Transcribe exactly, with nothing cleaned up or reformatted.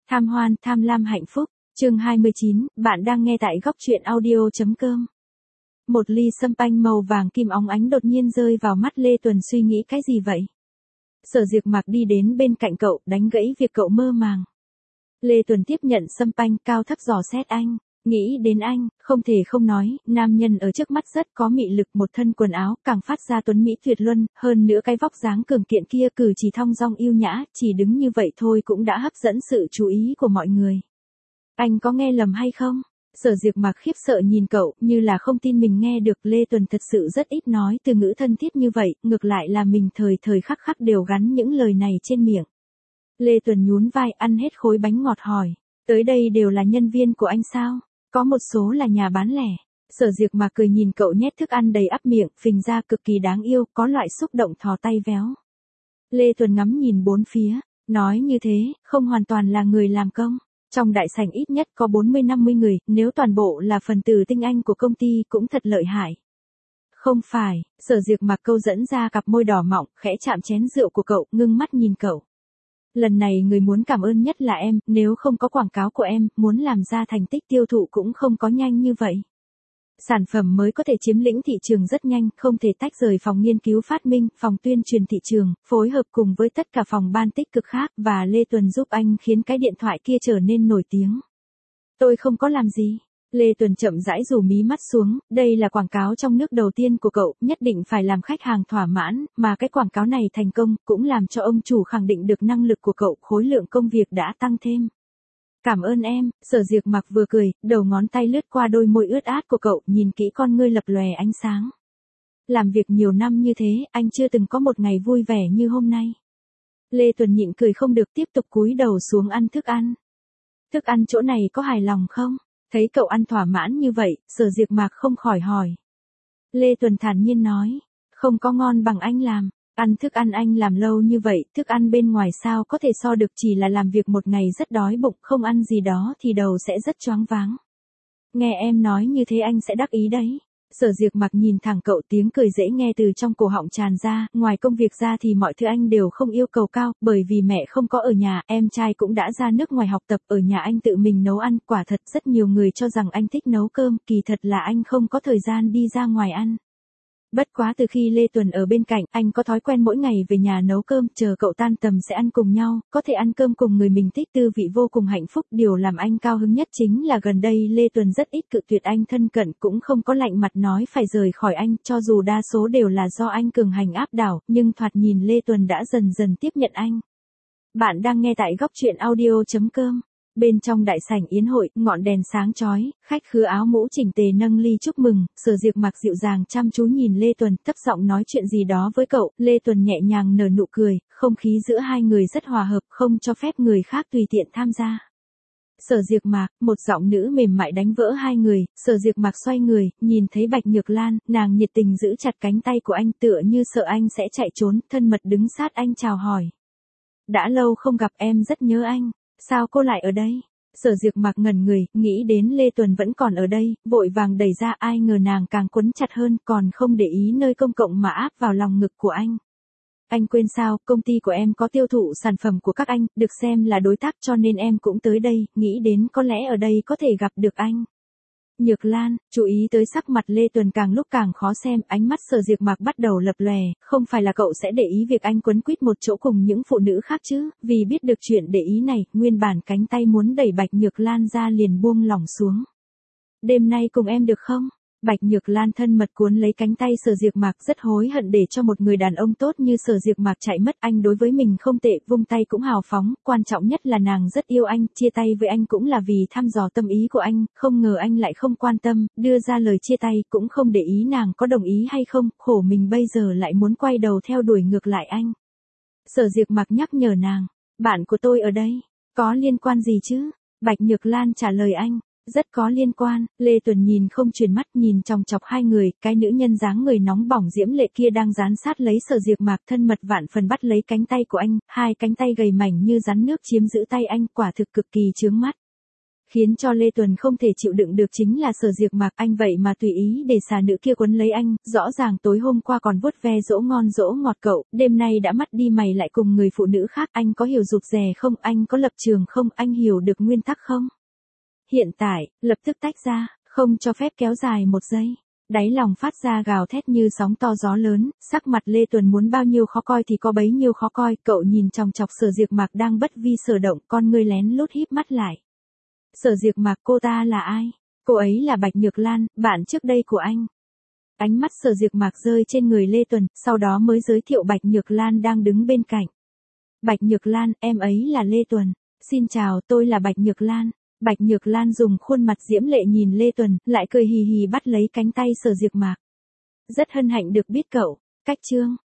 Tham hoan, tham lam hạnh phúc. Chương hai mươi chín, bạn đang nghe tại góc truyện audio chấm com. Một ly sâm panh màu vàng kim óng ánh đột nhiên rơi vào mắt Lê Tuần, suy nghĩ cái gì vậy? Sở Diệp Mạc đi đến bên cạnh cậu, đánh gãy việc cậu mơ màng. Lê Tuần tiếp nhận sâm panh, cao thấp dò xét anh. Nghĩ đến anh, không thể không nói, nam nhân ở trước mắt rất có mị lực, một thân quần áo, càng phát ra tuấn mỹ tuyệt luân, hơn nữa cái vóc dáng cường kiện kia cử chỉ thong dong yêu nhã, chỉ đứng như vậy thôi cũng đã hấp dẫn sự chú ý của mọi người. Anh có nghe lầm hay không? Sở Diệp Mạc khiếp sợ nhìn cậu, như là không tin mình nghe được. Lê Tuần thật sự rất ít nói từ ngữ thân thiết như vậy, ngược lại là mình thời thời khắc khắc đều gắn những lời này trên miệng. Lê Tuần nhún vai, ăn hết khối bánh ngọt hỏi, tới đây đều là nhân viên của anh sao? Có một số là nhà bán lẻ. Sở Diệp Mạc cười nhìn cậu nhét thức ăn đầy ắp miệng, phình ra cực kỳ đáng yêu, có loại xúc động thò tay véo. Lê Tuần ngắm nhìn bốn phía, nói như thế, không hoàn toàn là người làm công. Trong đại sảnh ít nhất có bốn mươi năm mươi người, nếu toàn bộ là phần tử tinh anh của công ty cũng thật lợi hại. Không phải, Sở Diệp Mạc câu dẫn ra cặp môi đỏ mọng, khẽ chạm chén rượu của cậu, ngưng mắt nhìn cậu. Lần này người muốn cảm ơn nhất là em, nếu không có quảng cáo của em, muốn làm ra thành tích tiêu thụ cũng không có nhanh như vậy. Sản phẩm mới có thể chiếm lĩnh thị trường rất nhanh, không thể tách rời phòng nghiên cứu phát minh, phòng tuyên truyền thị trường, phối hợp cùng với tất cả phòng ban tích cực khác, và Lê Tuần giúp anh khiến cái điện thoại kia trở nên nổi tiếng. Tôi không có làm gì. Lê Tuần chậm rãi rủ mí mắt xuống, đây là quảng cáo trong nước đầu tiên của cậu, nhất định phải làm khách hàng thỏa mãn, mà cái quảng cáo này thành công, cũng làm cho ông chủ khẳng định được năng lực của cậu, khối lượng công việc đã tăng thêm. Cảm ơn em. Sở Diệp Mạc vừa cười, đầu ngón tay lướt qua đôi môi ướt át của cậu, nhìn kỹ con ngươi lập lòe ánh sáng. Làm việc nhiều năm như thế, anh chưa từng có một ngày vui vẻ như hôm nay. Lê Tuần nhịn cười không được, tiếp tục cúi đầu xuống ăn thức ăn. Thức ăn chỗ này có hài lòng không? Thấy cậu ăn thỏa mãn như vậy, Sở Diệp Mạc không khỏi hỏi. Lê Tuần thản nhiên nói, không có ngon bằng anh làm. Ăn thức ăn anh làm lâu như vậy, thức ăn bên ngoài sao có thể so được, chỉ là làm việc một ngày rất đói bụng, không ăn gì đó thì đầu sẽ rất choáng váng. Nghe em nói như thế anh sẽ đắc ý đấy. Sở Diệp Mạc nhìn thẳng cậu, tiếng cười dễ nghe từ trong cổ họng tràn ra, ngoài công việc ra thì mọi thứ anh đều không yêu cầu cao, bởi vì mẹ không có ở nhà, em trai cũng đã ra nước ngoài học tập, ở nhà anh tự mình nấu ăn, quả thật rất nhiều người cho rằng anh thích nấu cơm, kỳ thật là anh không có thời gian đi ra ngoài ăn. Bất quá từ khi Lê Tuần ở bên cạnh, anh có thói quen mỗi ngày về nhà nấu cơm, chờ cậu tan tầm sẽ ăn cùng nhau, có thể ăn cơm cùng người mình thích, tư vị vô cùng hạnh phúc. Điều làm anh cao hứng nhất chính là gần đây Lê Tuần rất ít cự tuyệt anh thân cận, cũng không có lạnh mặt nói phải rời khỏi anh, cho dù đa số đều là do anh cường hành áp đảo, nhưng thoạt nhìn Lê Tuần đã dần dần tiếp nhận anh. Bạn đang nghe tại góc truyện audio chấm com. Bên trong đại sảnh yến hội, ngọn đèn sáng chói, khách khứa áo mũ chỉnh tề nâng ly chúc mừng, Sở Diệp Mạc dịu dàng chăm chú nhìn Lê Tuần, thấp giọng nói chuyện gì đó với cậu, Lê Tuần nhẹ nhàng nở nụ cười, không khí giữa hai người rất hòa hợp, không cho phép người khác tùy tiện tham gia. Sở Diệp Mạc, một giọng nữ mềm mại đánh vỡ hai người, Sở Diệp Mạc xoay người, nhìn thấy Bạch Nhược Lan, nàng nhiệt tình giữ chặt cánh tay của anh, tựa như sợ anh sẽ chạy trốn, thân mật đứng sát anh chào hỏi. Đã lâu không gặp, em rất nhớ anh. Sao cô lại ở đây? Sở Diệp Mạc ngẩn người, nghĩ đến Lê Tuần vẫn còn ở đây, vội vàng đẩy ra, ai ngờ nàng càng quấn chặt hơn, còn không để ý nơi công cộng mà áp vào lòng ngực của anh. Anh quên sao, công ty của em có tiêu thụ sản phẩm của các anh, được xem là đối tác cho nên em cũng tới đây, nghĩ đến có lẽ ở đây có thể gặp được anh. Nhược Lan, chú ý tới sắc mặt Lê Tuần càng lúc càng khó xem, ánh mắt Sở Diệp Mạc bắt đầu lập lòe, không phải là cậu sẽ để ý việc anh quấn quýt một chỗ cùng những phụ nữ khác chứ, vì biết được chuyện để ý này, nguyên bản cánh tay muốn đẩy Bạch Nhược Lan ra liền buông lỏng xuống. Đêm nay cùng em được không? Bạch Nhược Lan thân mật cuốn lấy cánh tay Sở Diệp Mạc, rất hối hận để cho một người đàn ông tốt như Sở Diệp Mạc chạy mất, anh đối với mình không tệ, vung tay cũng hào phóng, quan trọng nhất là nàng rất yêu anh, chia tay với anh cũng là vì thăm dò tâm ý của anh, không ngờ anh lại không quan tâm, đưa ra lời chia tay, cũng không để ý nàng có đồng ý hay không, khổ mình bây giờ lại muốn quay đầu theo đuổi ngược lại anh. Sở Diệp Mạc nhắc nhở nàng, bạn của tôi ở đây, có liên quan gì chứ? Bạch Nhược Lan trả lời anh. Rất có liên quan. Lê Tuần nhìn không chuyển mắt, nhìn chòng chọc hai người, cái nữ nhân dáng người nóng bỏng diễm lệ kia đang dán sát lấy Sở Diệp Mạc, thân mật vạn phần bắt lấy cánh tay của anh, hai cánh tay gầy mảnh như rắn nước chiếm giữ tay anh, quả thực cực kỳ chướng mắt. Khiến cho Lê Tuần không thể chịu đựng được chính là Sở Diệp Mạc, anh vậy mà tùy ý để xà nữ kia quấn lấy anh, rõ ràng tối hôm qua còn vuốt ve dỗ ngon dỗ ngọt cậu, đêm nay đã mắt đi mày lại cùng người phụ nữ khác, anh có hiểu rụt rè không, anh có lập trường không, anh hiểu được nguyên tắc không? Hiện tại, lập tức tách ra, không cho phép kéo dài một giây. Đáy lòng phát ra gào thét như sóng to gió lớn, sắc mặt Lê Tuần muốn bao nhiêu khó coi thì có bấy nhiêu khó coi, cậu nhìn chòng chọc Sở Diệp Mạc đang bất vi sở động, con ngươi lén lút híp mắt lại. Sở Diệp Mạc, cô ta là ai? Cô ấy là Bạch Nhược Lan, bạn trước đây của anh. Ánh mắt Sở Diệp Mạc rơi trên người Lê Tuần, sau đó mới giới thiệu Bạch Nhược Lan đang đứng bên cạnh. Bạch Nhược Lan, em ấy là Lê Tuần. Xin chào, tôi là Bạch Nhược Lan. Bạch Nhược Lan dùng khuôn mặt diễm lệ nhìn Lê Tuần, lại cười hì hì bắt lấy cánh tay Sở Diệp Mạc. Rất hân hạnh được biết cậu. Cách chương.